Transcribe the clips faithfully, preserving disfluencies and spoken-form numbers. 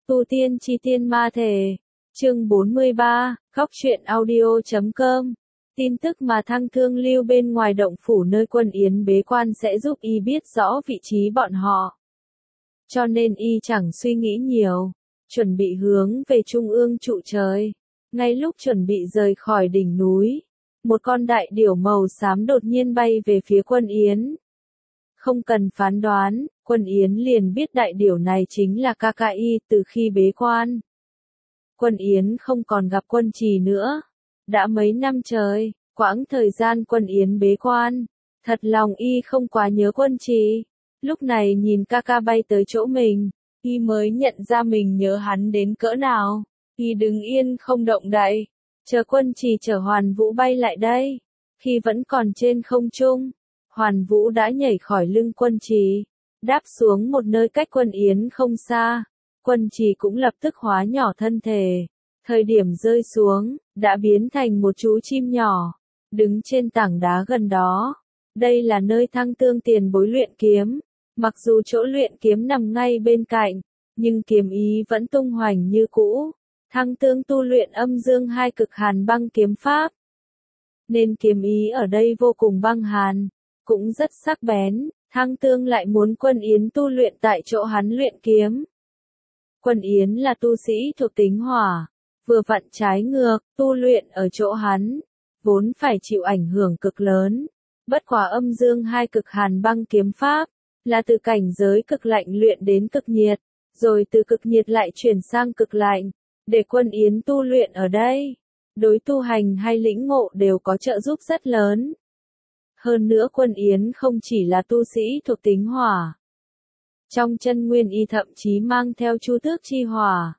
Tu tiên chi tiên ma thể. Chương bốn mươi ba, Góc truyện audio chấm com. Tin tức mà Thăng Thương lưu bên ngoài động phủ nơi Quân Yến bế quan sẽ giúp y biết rõ vị trí bọn họ. Cho nên y chẳng suy nghĩ nhiều, chuẩn bị hướng về trung ương trụ trời. Ngay lúc chuẩn bị rời khỏi đỉnh núi, một con đại điểu màu xám đột nhiên bay về phía Quân Yến. Không cần phán đoán, Quân Yến liền biết đại điểu này chính là ca ca y từ khi bế quan. Quân Yến không còn gặp Quân Trì nữa. Đã mấy năm trời, quãng thời gian Quân Yến bế quan, thật lòng y không quá nhớ Quân Trì. Lúc này nhìn ca ca bay tới chỗ mình, y mới nhận ra mình nhớ hắn đến cỡ nào. Y đứng yên không động đậy, chờ Quân Trì chở Hoàn Vũ bay lại đây. Khi vẫn còn trên không trung, Hoàn Vũ đã nhảy khỏi lưng Quân Trì, đáp xuống một nơi cách Quân Yến không xa. Quân Trì cũng lập tức hóa nhỏ thân thể. Thời điểm rơi xuống, đã biến thành một chú chim nhỏ, đứng trên tảng đá gần đó. Đây là nơi Thăng Tương tiền bối luyện kiếm. Mặc dù chỗ luyện kiếm nằm ngay bên cạnh, nhưng kiếm ý vẫn tung hoành như cũ. Thăng Tương tu luyện âm dương hai cực hàn băng kiếm pháp, nên kiếm ý ở đây vô cùng băng hàn, cũng rất sắc bén. Thăng Tương lại muốn Quân Yến tu luyện tại chỗ hắn luyện kiếm. Quân Yến là tu sĩ thuộc tính hỏa, vừa vặn trái ngược, tu luyện ở chỗ hắn, vốn phải chịu ảnh hưởng cực lớn. Bất quá âm dương hai cực hàn băng kiếm pháp, là từ cảnh giới cực lạnh luyện đến cực nhiệt, rồi từ cực nhiệt lại chuyển sang cực lạnh, để Quân Yến tu luyện ở đây. Đối tu hành hay lĩnh ngộ đều có trợ giúp rất lớn. Hơn nữa Quân Yến không chỉ là tu sĩ thuộc tính hỏa. Trong chân nguyên y thậm chí mang theo chu tước chi hỏa.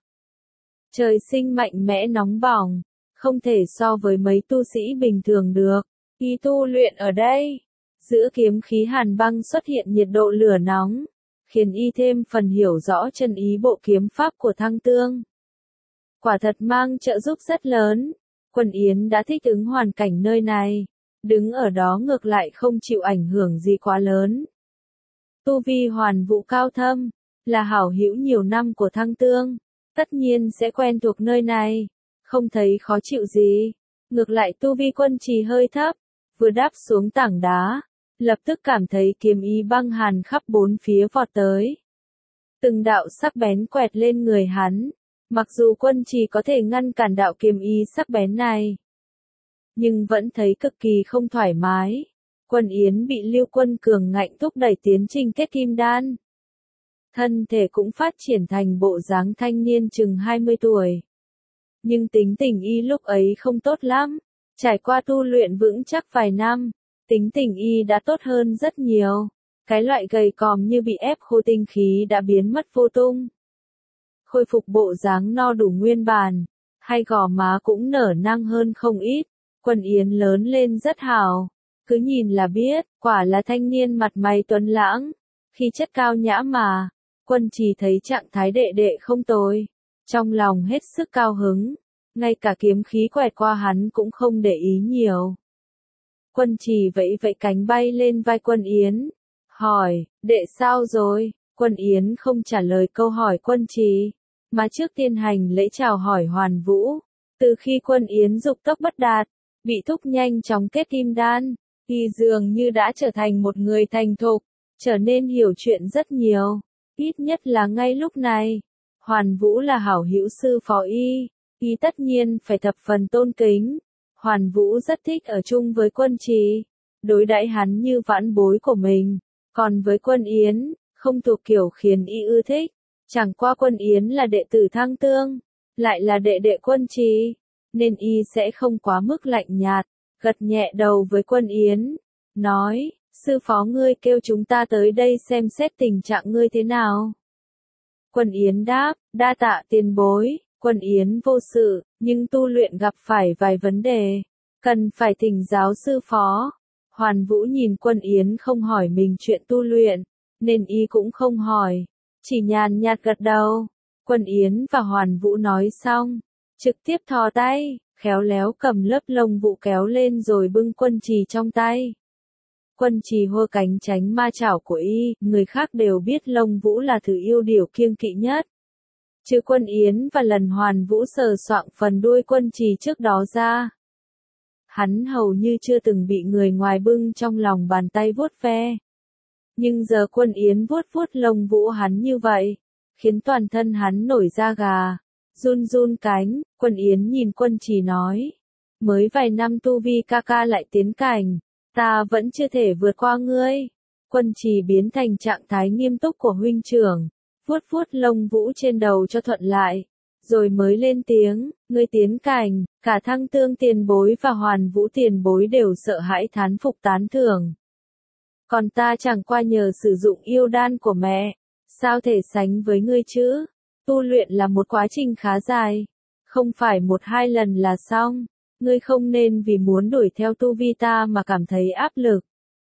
Trời sinh mạnh mẽ nóng bỏng, không thể so với mấy tu sĩ bình thường được. Y tu luyện ở đây, giữa kiếm khí hàn băng xuất hiện nhiệt độ lửa nóng, khiến y thêm phần hiểu rõ chân ý bộ kiếm pháp của Thăng Tương. Quả thật mang trợ giúp rất lớn. Quân Yến đã thích ứng hoàn cảnh nơi này, đứng ở đó ngược lại không chịu ảnh hưởng gì quá lớn. Tu vi Hoàn Vũ cao thâm, là hảo hữu nhiều năm của Thăng Tương, tất nhiên sẽ quen thuộc nơi này, không thấy khó chịu gì. Ngược lại tu vi Quân Trì hơi thấp, vừa đáp xuống tảng đá, lập tức cảm thấy kiếm ý băng hàn khắp bốn phía vọt tới. Từng đạo sắc bén quẹt lên người hắn, mặc dù Quân Trì có thể ngăn cản đạo kiếm ý sắc bén này, nhưng vẫn thấy cực kỳ không thoải mái. Quân Yến bị Lưu Quân cường ngạnh thúc đẩy tiến trình kết kim đan. Thân thể cũng phát triển thành bộ dáng thanh niên chừng hai mươi tuổi. Nhưng tính tình y lúc ấy không tốt lắm. Trải qua tu luyện vững chắc vài năm, tính tình y đã tốt hơn rất nhiều. Cái loại gầy còm như bị ép khô tinh khí đã biến mất vô tung. Khôi phục bộ dáng no đủ nguyên bản, hai gò má cũng nở nang hơn không ít. Quân Yến lớn lên rất hào. Cứ nhìn là biết, quả là thanh niên mặt mày tuấn lãng, khí chất cao nhã mà. Quân Trì thấy trạng thái đệ đệ không tồi, trong lòng hết sức cao hứng, ngay cả kiếm khí quẹt qua hắn cũng không để ý nhiều. Quân Trì vẫy vẫy cánh bay lên vai Quân Yến, hỏi, đệ sao rồi? Quân Yến không trả lời câu hỏi Quân Trì, mà trước tiên hành lễ chào hỏi Hoàn Vũ. Từ khi Quân Yến dục tốc bất đạt, bị thúc nhanh chóng kết kim đan, y dường như đã trở thành một người thành thục, trở nên hiểu chuyện rất nhiều. Ít nhất là ngay lúc này, Hoàn Vũ là hảo hữu sư phó y, y tất nhiên phải thập phần tôn kính. Hoàn Vũ rất thích ở chung với Quân Trì, đối đãi hắn như vãn bối của mình. Còn với Quân Yến, không thuộc kiểu khiến y ưa thích. Chẳng qua Quân Yến là đệ tử Thăng Tương, lại là đệ đệ Quân Trì, nên y sẽ không quá mức lạnh nhạt, gật nhẹ đầu với Quân Yến, nói, sư phó ngươi kêu chúng ta tới đây xem xét tình trạng ngươi thế nào. Quân Yến đáp, đa tạ tiền bối. Quân Yến vô sự, nhưng tu luyện gặp phải vài vấn đề, cần phải thỉnh giáo sư phó. Hoàn Vũ nhìn Quân Yến không hỏi mình chuyện tu luyện, nên y cũng không hỏi, chỉ nhàn nhạt gật đầu. Quân Yến và Hoàn Vũ nói xong, trực tiếp thò tay, khéo léo cầm lớp lông vũ kéo lên rồi bưng Quân Trì trong tay. Quân Trì hô cánh tránh ma chảo của y, người khác đều biết lông vũ là thứ yêu điều kiêng kỵ nhất. Trừ Quân Yến và lần Hoàn Vũ sờ soạng phần đuôi Quân Trì trước đó ra. Hắn hầu như chưa từng bị người ngoài bưng trong lòng bàn tay vuốt ve. Nhưng giờ Quân Yến vuốt vuốt lông vũ hắn như vậy, khiến toàn thân hắn nổi da gà, run run cánh. Quân Yến nhìn Quân Trì nói, mới vài năm tu vi ca ca lại tiến cảnh, ta vẫn chưa thể vượt qua ngươi. Quân Trì biến thành trạng thái nghiêm túc của huynh trưởng, vuốt vuốt lông vũ trên đầu cho thuận lại, rồi mới lên tiếng, ngươi tiến cảnh, cả Thăng Tương tiền bối và Hoàn Vũ tiền bối đều sợ hãi thán phục tán thưởng. Còn ta chẳng qua nhờ sử dụng yêu đan của mẹ, sao thể sánh với ngươi chứ? Tu luyện là một quá trình khá dài, không phải một hai lần là xong, ngươi không nên vì muốn đuổi theo tu vi ta mà cảm thấy áp lực.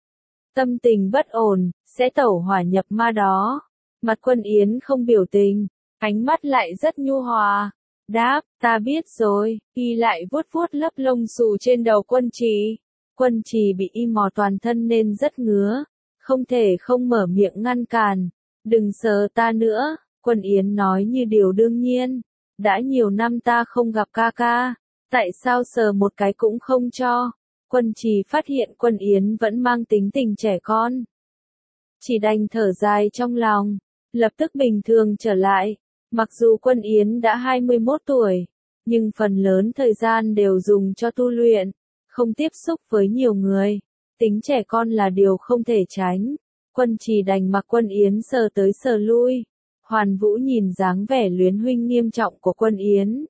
Tâm tình bất ổn, sẽ tẩu hỏa nhập ma đó. Mặt Quân Yến không biểu tình, ánh mắt lại rất nhu hòa. Đáp, ta biết rồi, y lại vuốt vuốt lớp lông xù trên đầu Quân Trì. Quân Trì bị y mò toàn thân nên rất ngứa, không thể không mở miệng ngăn cản. Đừng sờ ta nữa, Quân Yến nói như điều đương nhiên. Đã nhiều năm ta không gặp ca ca, tại sao sờ một cái cũng không cho? Quân Trì phát hiện Quân Yến vẫn mang tính tình trẻ con. Chỉ đành thở dài trong lòng, lập tức bình thường trở lại. Mặc dù Quân Yến đã hai mươi mốt tuổi, nhưng phần lớn thời gian đều dùng cho tu luyện, không tiếp xúc với nhiều người. Tính trẻ con là điều không thể tránh. Quân Trì đành mặc Quân Yến sờ tới sờ lui. Hoàn Vũ nhìn dáng vẻ luyến huynh nghiêm trọng của Quân Yến,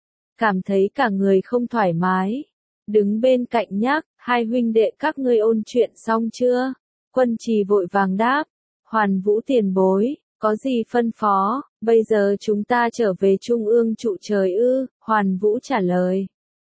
cảm thấy cả người không thoải mái. Đứng bên cạnh nhắc, hai huynh đệ các ngươi ôn chuyện xong chưa? Quân Trì vội vàng đáp, Hoàn Vũ tiền bối, có gì phân phó, bây giờ chúng ta trở về Trung ương trụ trời ư? Hoàn Vũ trả lời,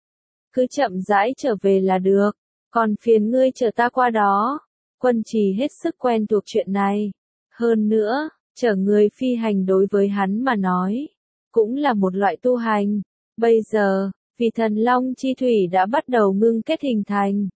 cứ chậm rãi trở về là được, còn phiền ngươi chờ ta qua đó. Quân Trì hết sức quen thuộc chuyện này. Hơn nữa, chở người phi hành đối với hắn mà nói, cũng là một loại tu hành. Bây giờ, vì thần long chi thủy đã bắt đầu ngưng kết hình thành.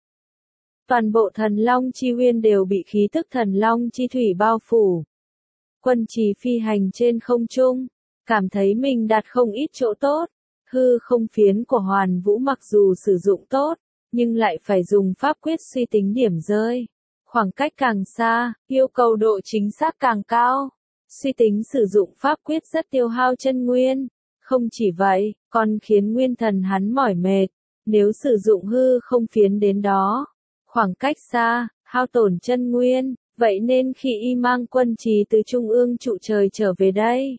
Toàn bộ thần long chi uyên đều bị khí tức thần long chi thủy bao phủ. Quân Trì phi hành trên không trung, cảm thấy mình đạt không ít chỗ tốt. Hư không phiến của Hoàn Vũ mặc dù sử dụng tốt, nhưng lại phải dùng pháp quyết suy tính điểm rơi. Khoảng cách càng xa, yêu cầu độ chính xác càng cao. Suy tính sử dụng pháp quyết rất tiêu hao chân nguyên. Không chỉ vậy, còn khiến nguyên thần hắn mỏi mệt. Nếu sử dụng hư không phiến đến đó, khoảng cách xa, hao tổn chân nguyên, vậy nên khi y mang Quân Trì từ Trung ương trụ trời trở về đây,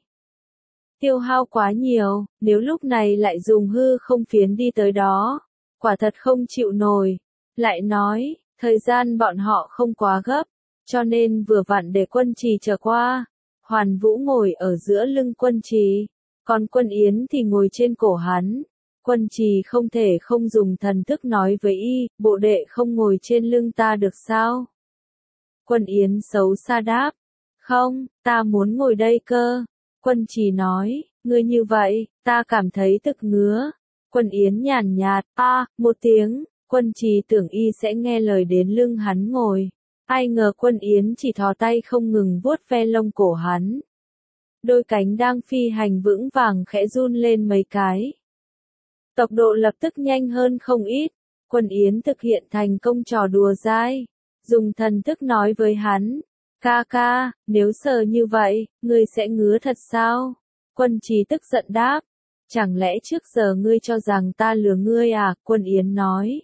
tiêu hao quá nhiều, nếu lúc này lại dùng hư không phiến đi tới đó, quả thật không chịu nổi. Lại nói, thời gian bọn họ không quá gấp, cho nên vừa vặn để Quân Trì trở qua. Hoàn Vũ ngồi ở giữa lưng Quân Trì, còn Quân Yến thì ngồi trên cổ hắn. Quân Trì không thể không dùng thần thức nói với y, bộ đệ không ngồi trên lưng ta được sao? Quân Yến xấu xa đáp, không, ta muốn ngồi đây cơ. Quân Trì nói, ngươi như vậy, ta cảm thấy tức ngứa. Quân Yến nhàn nhạt, a, một tiếng. Quân Trì tưởng y sẽ nghe lời đến lưng hắn ngồi. Ai ngờ Quân Yến chỉ thò tay không ngừng vuốt ve lông cổ hắn. Đôi cánh đang phi hành vững vàng khẽ run lên mấy cái. Tốc độ lập tức nhanh hơn không ít. Quân Yến thực hiện thành công trò đùa dai. Dùng thần thức nói với hắn. Ca ca, nếu sờ như vậy, ngươi sẽ ngứa thật sao? Quân Trì tức giận đáp. Chẳng lẽ trước giờ ngươi cho rằng ta lừa ngươi à? Quân Yến nói.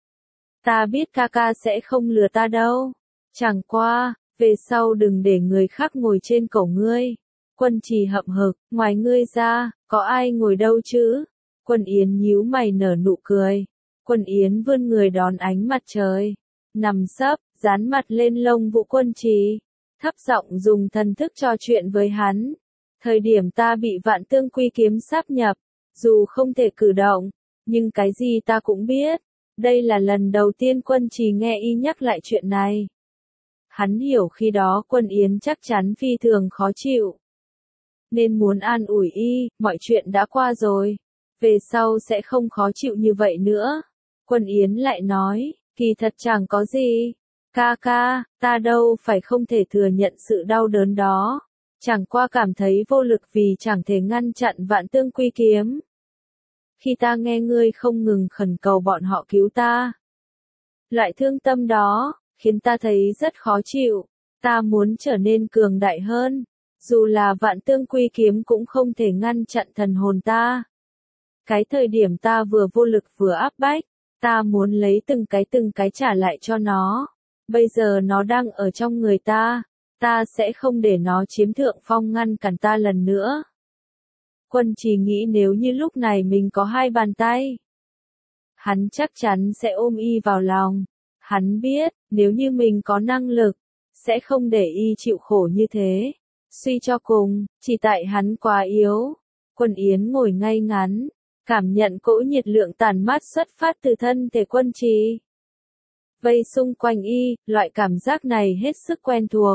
Ta biết ca ca sẽ không lừa ta đâu. Chẳng qua, về sau đừng để người khác ngồi trên cổ ngươi. Quân Trì hậm hực, ngoài ngươi ra, có ai ngồi đâu chứ? Quân Yến nhíu mày nở nụ cười. Quân Yến vươn người đón ánh mặt trời. Nằm sấp, dán mặt lên lông Vũ Quân Trì. Thấp giọng dùng thần thức trò chuyện với hắn. Thời điểm ta bị Vạn Tương Quy kiếm sáp nhập, dù không thể cử động, nhưng cái gì ta cũng biết. Đây là lần đầu tiên Quân Trì nghe y nhắc lại chuyện này. Hắn hiểu khi đó Quân Yến chắc chắn phi thường khó chịu, nên muốn an ủi y, mọi chuyện đã qua rồi, về sau sẽ không khó chịu như vậy nữa. Quân Yến lại nói, kỳ thật chẳng có gì. Ca ca, ta đâu phải không thể thừa nhận sự đau đớn đó. chẳng qua cảm thấy vô lực vì chẳng thể ngăn chặn Vạn Tương Quy Kiếm. Khi ta nghe ngươi không ngừng khẩn cầu bọn họ cứu ta, loại thương tâm đó, khiến ta thấy rất khó chịu, ta muốn trở nên cường đại hơn, dù là Vạn Tương Quy Kiếm cũng không thể ngăn chặn thần hồn ta. Cái thời điểm ta vừa vô lực vừa áp bách, ta muốn lấy từng cái từng cái trả lại cho nó, bây giờ nó đang ở trong người ta, ta sẽ không để nó chiếm thượng phong ngăn cản ta lần nữa. Quân Trì nghĩ nếu như lúc này mình có hai bàn tay, hắn chắc chắn sẽ ôm y vào lòng. Hắn biết, nếu như mình có năng lực, sẽ không để y chịu khổ như thế. Suy cho cùng, chỉ tại hắn quá yếu. Quân Yến ngồi ngay ngắn, cảm nhận cỗ nhiệt lượng tàn mát xuất phát từ thân thể Quân Trì. Vây xung quanh y, loại cảm giác này hết sức quen thuộc.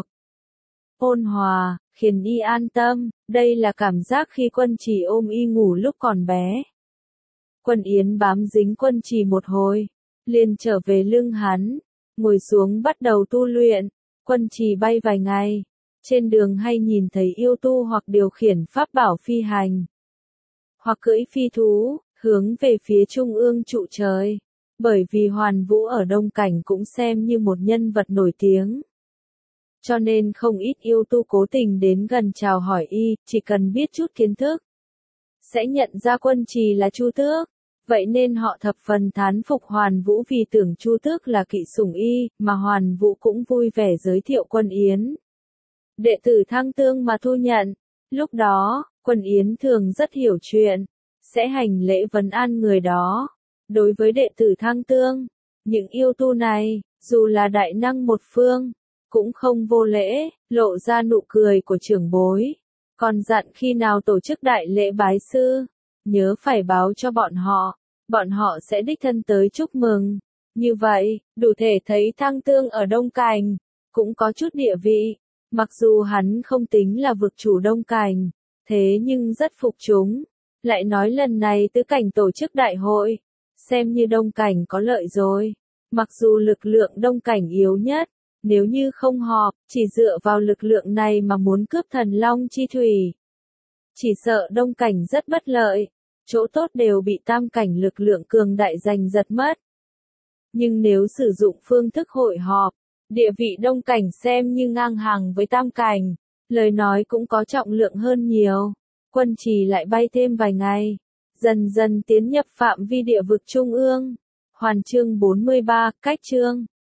Ôn hòa, khiến y an tâm, đây là cảm giác khi Quân Trì ôm y ngủ lúc còn bé. Quân Yến bám dính Quân Trì một hồi, liền trở về lưng hắn, ngồi xuống bắt đầu tu luyện. Quân Trì bay vài ngày, trên đường hay nhìn thấy yêu tu hoặc điều khiển pháp bảo phi hành, hoặc cưỡi phi thú, hướng về phía trung ương trụ trời. Bởi vì Hoàn Vũ ở Đông Cảnh cũng xem như một nhân vật nổi tiếng, cho nên không ít yêu tu cố tình đến gần chào hỏi y, chỉ cần biết chút kiến thức, sẽ nhận ra Quân Trì là Chu Tước. Vậy nên họ thập phần thán phục Hoàn Vũ vì tưởng Chu Tước là kỵ sủng y, mà Hoàn Vũ cũng vui vẻ giới thiệu Quân Yến. Đệ tử Thăng Tương mà thu nhận. Lúc đó, Quân Yến thường rất hiểu chuyện, sẽ hành lễ vấn an người đó. Đối với đệ tử Thăng Tương, những yêu tu này, dù là đại năng một phương, cũng không vô lễ, lộ ra nụ cười của trưởng bối. Còn dặn khi nào tổ chức đại lễ bái sư, nhớ phải báo cho bọn họ, bọn họ sẽ đích thân tới chúc mừng. Như vậy, đủ thể thấy Thăng Tương ở Đông Cảnh, cũng có chút địa vị. Mặc dù hắn không tính là vực chủ Đông Cảnh, thế nhưng rất phục chúng. Lại nói lần này tứ cảnh tổ chức đại hội, xem như Đông Cảnh có lợi rồi. Mặc dù lực lượng Đông Cảnh yếu nhất, nếu như không họp, chỉ dựa vào lực lượng này mà muốn cướp Thần Long Chi Thủy, chỉ sợ Đông Cảnh rất bất lợi, chỗ tốt đều bị Tam Cảnh lực lượng cường đại giành giật mất. Nhưng nếu sử dụng phương thức hội họp, địa vị Đông Cảnh xem như ngang hàng với Tam Cảnh, lời nói cũng có trọng lượng hơn nhiều. Quân Trì lại bay thêm vài ngày, dần dần tiến nhập phạm vi địa vực trung ương. Hoàn chương bốn mươi ba, cách chương.